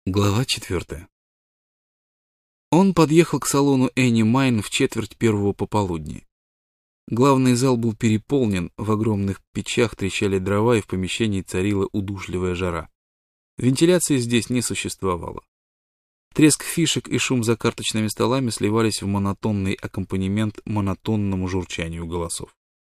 Глава 4. Он подъехал к салону Энни Майн в 1:45 пополудни. Главный зал был переполнен, в огромных печах трещали дрова, и в помещении царила удушливая жара. Вентиляции здесь не существовало. Треск фишек и шум за карточными столами сливались в монотонный аккомпанемент монотонному журчанию голосов.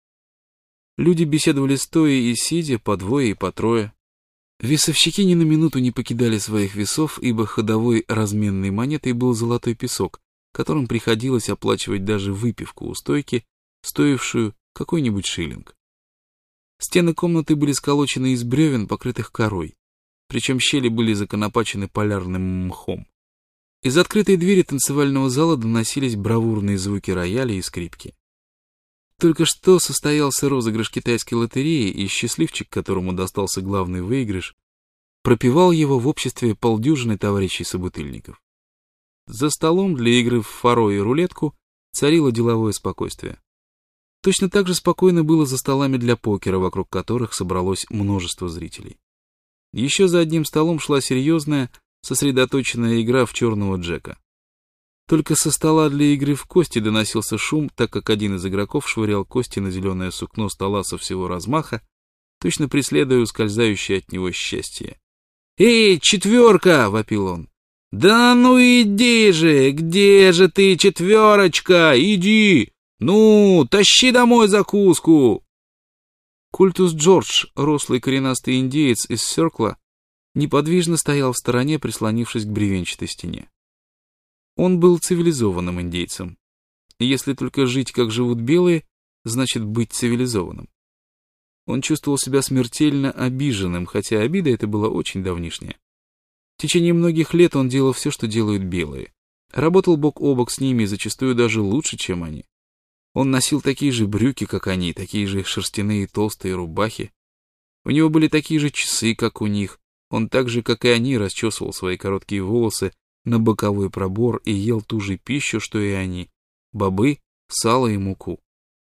Люди беседовали стоя и сидя, по двое и по трое. Весовщики ни на минуту не покидали своих весов, ибо ходовой разменной монетой был золотой песок, которым приходилось оплачивать даже выпивку у стойки, стоившую какой-нибудь шиллинг. Стены комнаты были сколочены из бревен, покрытых корой, причем щели были законопачены полярным мхом. Из открытой двери танцевального зала доносились бравурные звуки рояля и скрипки. Только что состоялся розыгрыш китайской лотереи, и счастливчик, которому достался главный выигрыш, пропевал его в обществе полдюжины товарищей-собутыльников. За столом для игры в фаро и рулетку царило деловое спокойствие. Точно так же спокойно было за столами для покера, вокруг которых собралось множество зрителей. Еще за одним столом шла серьезная, сосредоточенная игра в черного Джека. Только со стола для игры в кости доносился шум, так как один из игроков швырял кости на зеленое сукно стола со всего размаха, точно преследуя ускользающее от него счастье. «Эй, четверка!» — вопил он. «Да ну иди же! Где же ты, четверочка? Иди! Ну, тащи домой закуску!» Культус Джордж, рослый коренастый индеец из Сёркла, неподвижно стоял в стороне, прислонившись к бревенчатой стене. Он был цивилизованным индейцем. Если только жить, как живут белые, значит быть цивилизованным. Он чувствовал себя смертельно обиженным, хотя обида эта была очень давнишняя. В течение многих лет он делал все, что делают белые. Работал бок о бок с ними, и зачастую даже лучше, чем они. Он носил такие же брюки, как они, такие же шерстяные толстые рубахи. У него были такие же часы, как у них. Он так же, как и они, расчесывал свои короткие волосы на боковой пробор и ел ту же пищу, что и они — бобы, сало и муку.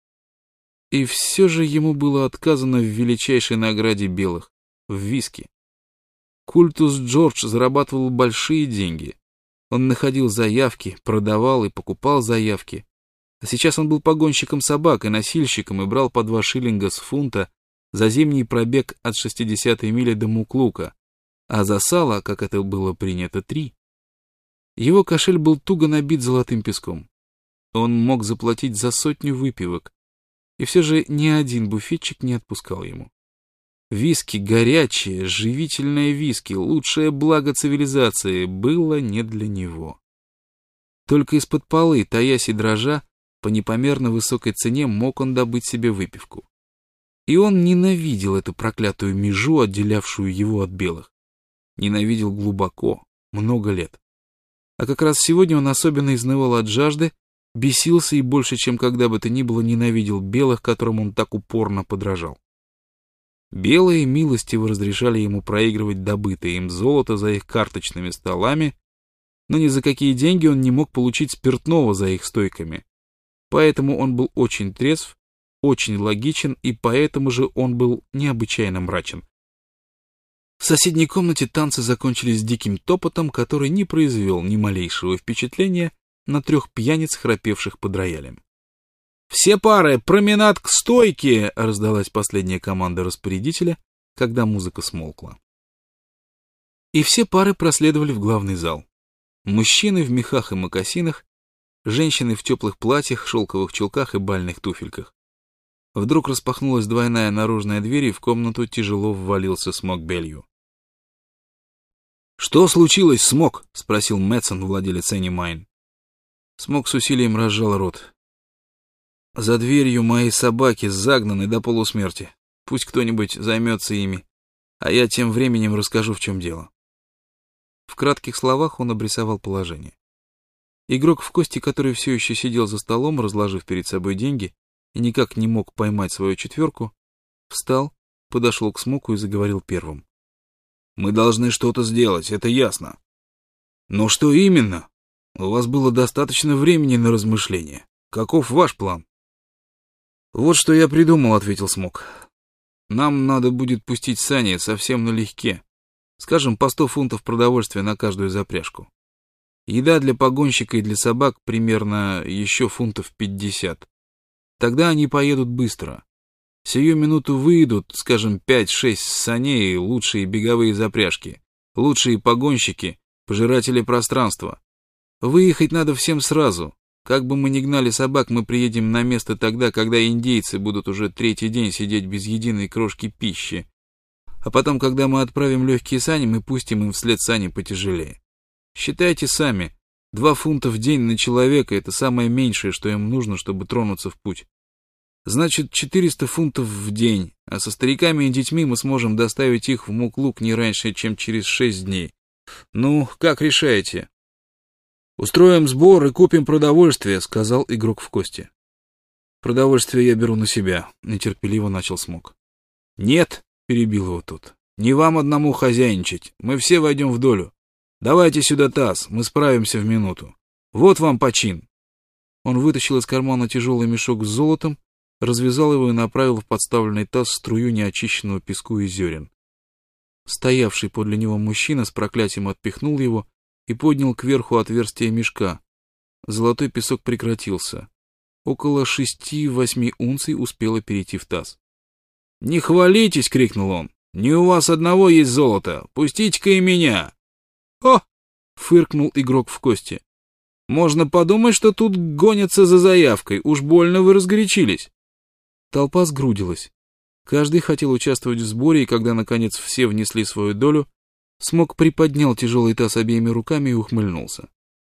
И все же ему было отказано в величайшей награде белых — в виски. Культус Джордж зарабатывал большие деньги. Он находил заявки, продавал и покупал заявки. А сейчас он был погонщиком собак и носильщиком и брал по 2 шиллинга с фунта за зимний пробег от 60-й мили до Муклука, а за сало, как это было принято, 3. Его кошель был туго набит золотым песком. Он мог заплатить за 100 выпивок, и все же ни один буфетчик не отпускал ему. Виски, горячее, живительное виски, лучшее благо цивилизации, было не для него. Только из-под полы, таясь и дрожа, по непомерно высокой цене мог он добыть себе выпивку. И он ненавидел эту проклятую межу, отделявшую его от белых. Ненавидел глубоко, много лет. А как раз сегодня он особенно изнывал от жажды, бесился и больше, чем когда бы то ни было, ненавидел белых, которым он так упорно подражал. Белые милостиво разрешали ему проигрывать добытое им золото за их карточными столами, но ни за какие деньги он не мог получить спиртного за их стойками. Поэтому он был очень трезв, очень логичен, и поэтому же он был необычайно мрачен. В соседней комнате танцы закончились диким топотом, который не произвел ни малейшего впечатления на 3 пьяниц, храпевших под роялем. «Все пары, променад к стойке!» — раздалась последняя команда распорядителя, когда музыка смолкла. И все пары проследовали в главный зал. Мужчины в мехах и мокасинах, женщины в теплых платьях, шелковых чулках и бальных туфельках. Вдруг распахнулась двойная наружная дверь, и в комнату тяжело ввалился Смок Белью. «Что случилось, Смок?» — спросил Мэтсон, владелец Энни Майн. Смок с усилием разжал рот. «За дверью мои собаки загнаны до полусмерти. Пусть кто-нибудь займется ими, а я тем временем расскажу, в чем дело». В кратких словах он обрисовал положение. Игрок в кости, который все еще сидел за столом, разложив перед собой деньги, и никак не мог поймать свою четверку, встал, подошел к Смоку и заговорил первым. «Мы должны что-то сделать, это ясно. Но что именно? У вас было достаточно времени на размышления. Каков ваш план?» «Вот что я придумал», — ответил Смок. «Нам надо будет пустить сани совсем налегке, Скажем, по 100 фунтов продовольствия на каждую запряжку. Еда для погонщика и для собак примерно еще фунтов 50. Тогда они поедут быстро. Сию минуту выйдут, скажем, 5-6 саней, лучшие беговые запряжки, лучшие погонщики, пожиратели пространства. Выехать надо всем сразу. Как бы мы ни гнали собак, мы приедем на место тогда, когда индейцы будут уже 3-й день сидеть без единой крошки пищи. А потом, когда мы отправим легкие сани, мы пустим им вслед сани потяжелее. Считайте сами, 2 фунта в день на человека — это самое меньшее, что им нужно, чтобы тронуться в путь. Значит, 400 фунтов в день, а со стариками и детьми мы сможем доставить их в Муклук не раньше, чем через 6 дней. Ну, как решаете? «Устроим сбор и купим продовольствие», — сказал игрок в кости. «Продовольствие я беру на себя», — нетерпеливо начал Смок. «Нет», — перебил его тот, — «не вам одному хозяйничать, мы все войдем в долю. Давайте сюда таз, мы справимся в минуту. Вот вам почин». Он вытащил из кармана тяжелый мешок с золотом, развязал его и направил в подставленный таз струю неочищенного песку и зерен. Стоявший подле него мужчина с проклятием отпихнул его и поднял кверху отверстие мешка. Золотой песок прекратился. Около 6-8 унций успело перейти в таз. «Не хвалитесь!» — крикнул он. «Не у вас одного есть золото! Пустите-ка и меня!» «О!» — фыркнул игрок в кости. «Можно подумать, что тут гонятся за заявкой. Уж больно вы разгорячились!» Толпа сгрудилась. Каждый хотел участвовать в сборе, и когда, наконец, все внесли свою долю, Смок приподнял тяжелый таз обеими руками и ухмыльнулся.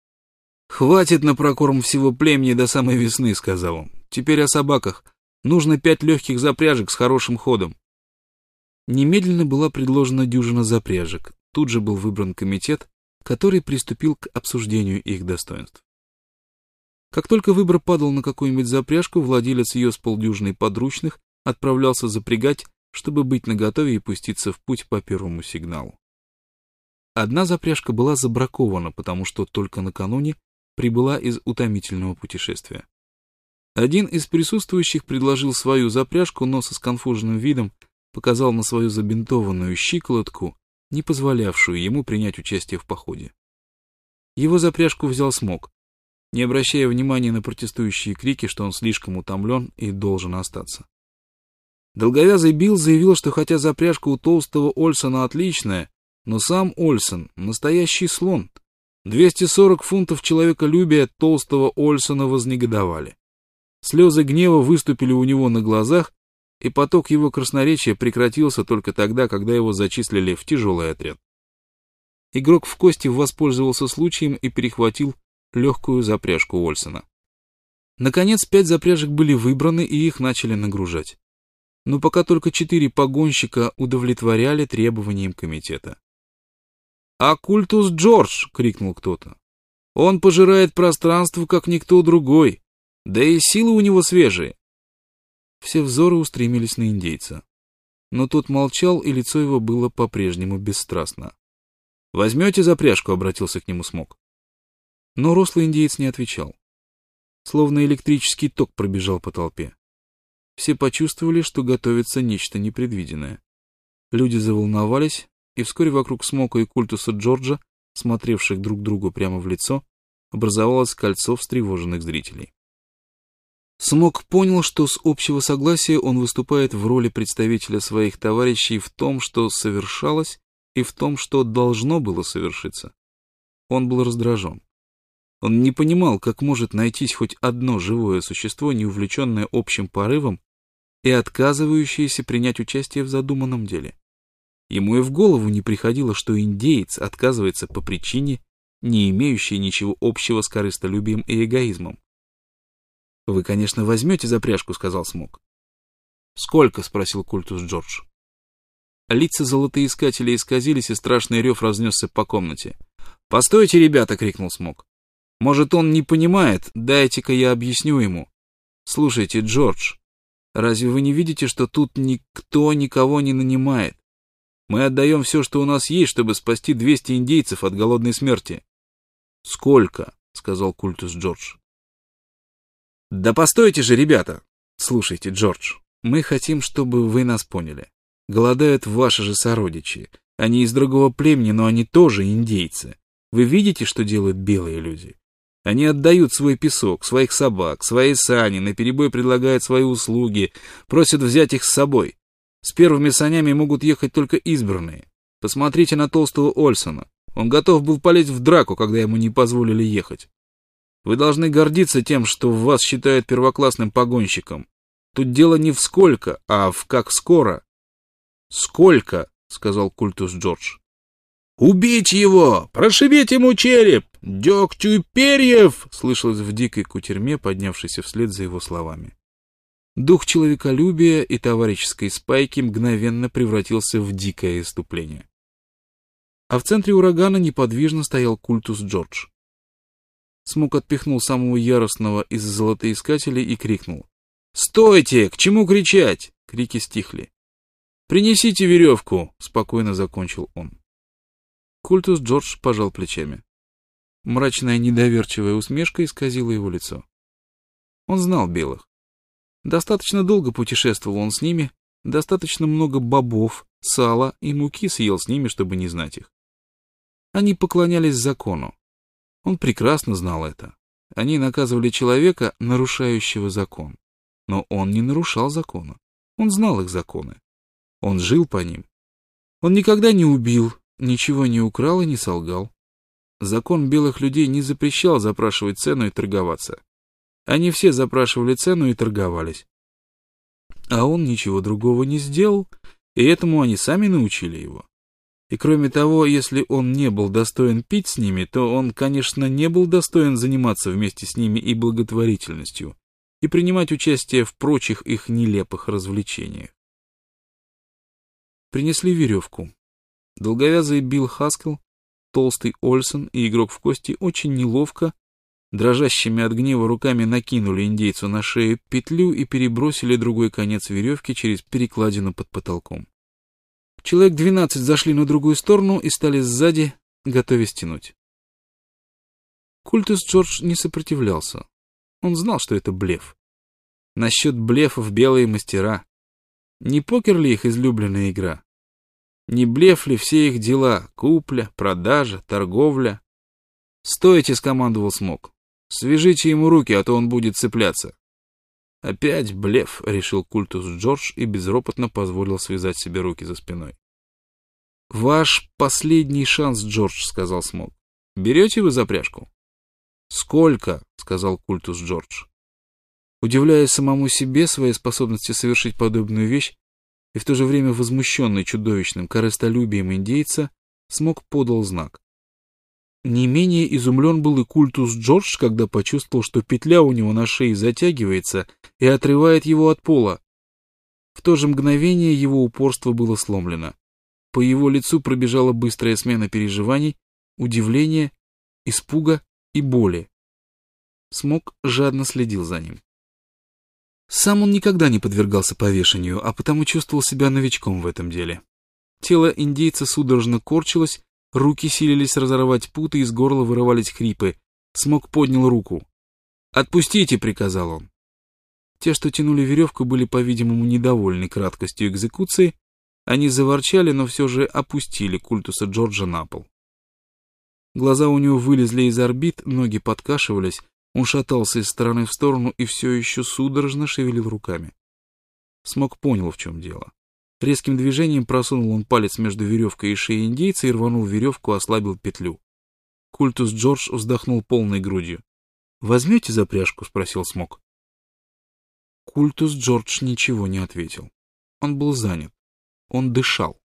«Хватит на прокорм всего племени до самой весны», — сказал он. «Теперь о собаках. Нужно 5 легких запряжек с хорошим ходом». Немедленно была предложена дюжина запряжек. Тут же был выбран комитет, который приступил к обсуждению их достоинств. Как только выбор падал на какую-нибудь запряжку, владелец ее с полдюжиной подручных отправлялся запрягать, чтобы быть наготове и пуститься в путь по первому сигналу. Одна запряжка была забракована, потому что только накануне прибыла из утомительного путешествия. Один из присутствующих предложил свою запряжку, но со сконфуженным видом показал на свою забинтованную щиколотку, не позволявшую ему принять участие в походе. Его запряжку взял Смок, не обращая внимания на протестующие крики, что он слишком утомлен и должен остаться. Долговязый Билл заявил, что хотя запряжка у толстого Ольсона отличная, но сам Ольсон — настоящий слон. 240 фунтов человеколюбия толстого Ольсона вознегодовали. Слезы гнева выступили у него на глазах, и поток его красноречия прекратился только тогда, когда его зачислили в тяжелый отряд. Игрок в кости воспользовался случаем и перехватил легкую запряжку Ольсона. Наконец, 5 запряжек были выбраны, и их начали нагружать. Но пока только 4 погонщика удовлетворяли требованиям комитета. «А Культус Джордж!» — крикнул кто-то. «Он пожирает пространство, как никто другой, да и силы у него свежие». Все взоры устремились на индейца. Но тот молчал, и лицо его было по-прежнему бесстрастно. «Возьмете запряжку?» — обратился к нему Смок. Но рослый индеец не отвечал. Словно электрический ток пробежал по толпе. Все почувствовали, что готовится нечто непредвиденное. Люди заволновались, и вскоре вокруг Смока и Культуса Джорджа, смотревших друг другу прямо в лицо, образовалось кольцо встревоженных зрителей. Смок понял, что с общего согласия он выступает в роли представителя своих товарищей в том, что совершалось, и в том, что должно было совершиться. Он был раздражен. Он не понимал, как может найтись хоть одно живое существо, не увлеченное общим порывом и отказывающееся принять участие в задуманном деле. Ему и в голову не приходило, что индеец отказывается по причине, не имеющей ничего общего с корыстолюбием и эгоизмом. «Вы, конечно, возьмете запряжку», — сказал Смок. «Сколько?» — спросил Культус Джордж. Лица золотоискателей исказились, и страшный рев разнесся по комнате. «Постойте, ребята!» — крикнул Смок. «Может, он не понимает? Дайте-ка я объясню ему. Слушайте, Джордж, разве вы не видите, что тут никто никого не нанимает? Мы отдаем все, что у нас есть, чтобы спасти 200 индейцев от голодной смерти». «Сколько?» — сказал Культус Джордж. «Да постойте же, ребята! Слушайте, Джордж, мы хотим, чтобы вы нас поняли. Голодают ваши же сородичи. Они из другого племени, но они тоже индейцы. Вы видите, что делают белые люди? Они отдают свой песок, своих собак, свои сани, наперебой предлагают свои услуги, просят взять их с собой. С первыми санями могут ехать только избранные. Посмотрите на толстого Ольсона. Он готов был полезть в драку, когда ему не позволили ехать. Вы должны гордиться тем, что вас считают первоклассным погонщиком. Тут дело не в сколько, а в как скоро. «Сколько?» — сказал Культус Джордж. «Убить его! Прошибить ему череп! Дегтю и перьев!» — слышалось в дикой кутерьме, поднявшейся вслед за его словами. Дух человеколюбия и товарищеской спайки мгновенно превратился в дикое исступление. А в центре урагана неподвижно стоял Культус Джордж. Смок отпихнул самого яростного из золотоискателей и крикнул: «Стойте! К чему кричать?» Крики стихли. «Принесите веревку!» — спокойно закончил он. Культус Джордж пожал плечами. Мрачная недоверчивая усмешка исказила его лицо. Он знал белых. Достаточно долго путешествовал он с ними, достаточно много бобов, сала и муки съел с ними, чтобы не знать их. Они поклонялись закону. Он прекрасно знал это. Они наказывали человека, нарушающего закон. Но он не нарушал закона. Он знал их законы. Он жил по ним. Он никогда не убил, ничего не украл и не солгал. Закон белых людей не запрещал запрашивать цену и торговаться. Они все запрашивали цену и торговались. А он ничего другого не сделал, и этому они сами научили его. И кроме того, если он не был достоин пить с ними, то он, конечно, не был достоин заниматься вместе с ними и благотворительностью, и принимать участие в прочих их нелепых развлечениях. Принесли веревку. Долговязый Билл Хаскell, толстый Ольсон и игрок в кости очень неловко, дрожащими от гнева руками накинули индейцу на шею петлю и перебросили другой конец веревки через перекладину под потолком. Человек 12 зашли на другую сторону и стали сзади, готовясь тянуть. Культус Джордж не сопротивлялся. Он знал, что это блеф. Насчет блефов белые мастера. Не покер ли их излюбленная игра? Не блеф ли все их дела? Купля, продажа, торговля? «Стойте!» — скомандовал Смок. «Свяжите ему руки, а то он будет цепляться». «Опять блеф», — решил Культус Джордж и безропотно позволил связать себе руки за спиной. «Ваш последний шанс, Джордж», — сказал Смок. «Берете вы запряжку?» «Сколько?» — сказал Культус Джордж. Удивляясь самому себе, своей способности совершить подобную вещь, и в то же время возмущенный чудовищным корыстолюбием индейца, Смок подал знак. Не менее изумлен был и Культус Джордж, когда почувствовал, что петля у него на шее затягивается и отрывает его от пола. В то же мгновение его упорство было сломлено. По его лицу пробежала быстрая смена переживаний, удивления, испуга и боли. Смок жадно следил за ним. Сам он никогда не подвергался повешению, а потому чувствовал себя новичком в этом деле. Тело индейца судорожно корчилось, руки силились разорвать путы, из горла вырывались хрипы. Смок поднял руку. «Отпустите!» — приказал он. Те, что тянули веревку, были, по-видимому, недовольны краткостью экзекуции. Они заворчали, но все же опустили Культуса Джорджа на пол. Глаза у него вылезли из орбит, ноги подкашивались, он шатался из стороны в сторону и все еще судорожно шевелил руками. Смок понял, в чем дело. Резким движением просунул он палец между веревкой и шеей индейца и рванул веревку, ослабил петлю. Культус Джордж вздохнул полной грудью. «Возьмете запряжку?» — спросил Смок. Культус Джордж ничего не ответил. Он был занят. Он дышал.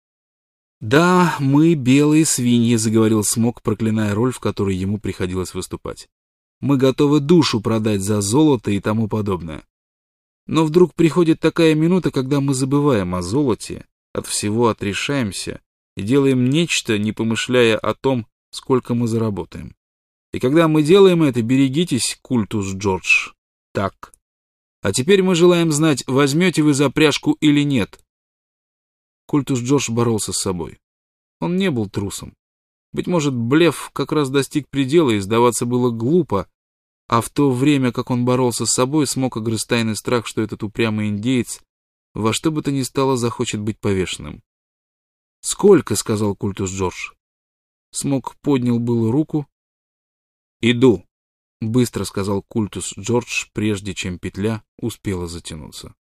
«Да, мы белые свиньи», — заговорил Смок, проклиная роль, в которой ему приходилось выступать. «Мы готовы душу продать за золото и тому подобное. Но вдруг приходит такая минута, когда мы забываем о золоте, от всего отрешаемся и делаем нечто, не помышляя о том, сколько мы заработаем. И когда мы делаем это, берегитесь, Культус Джордж. Так. А теперь мы желаем знать, возьмете вы запряжку или нет». Культус Джордж боролся с собой. Он не был трусом. Быть может, блеф как раз достиг предела, и сдаваться было глупо, а в то время, как он боролся с собой, смог огрыз тайный страх, что этот упрямый индеец во что бы то ни стало захочет быть повешенным. «Сколько?» — сказал Культус Джордж. Смок поднял было руку. «Иду», — быстро сказал Культус Джордж, прежде чем петля успела затянуться.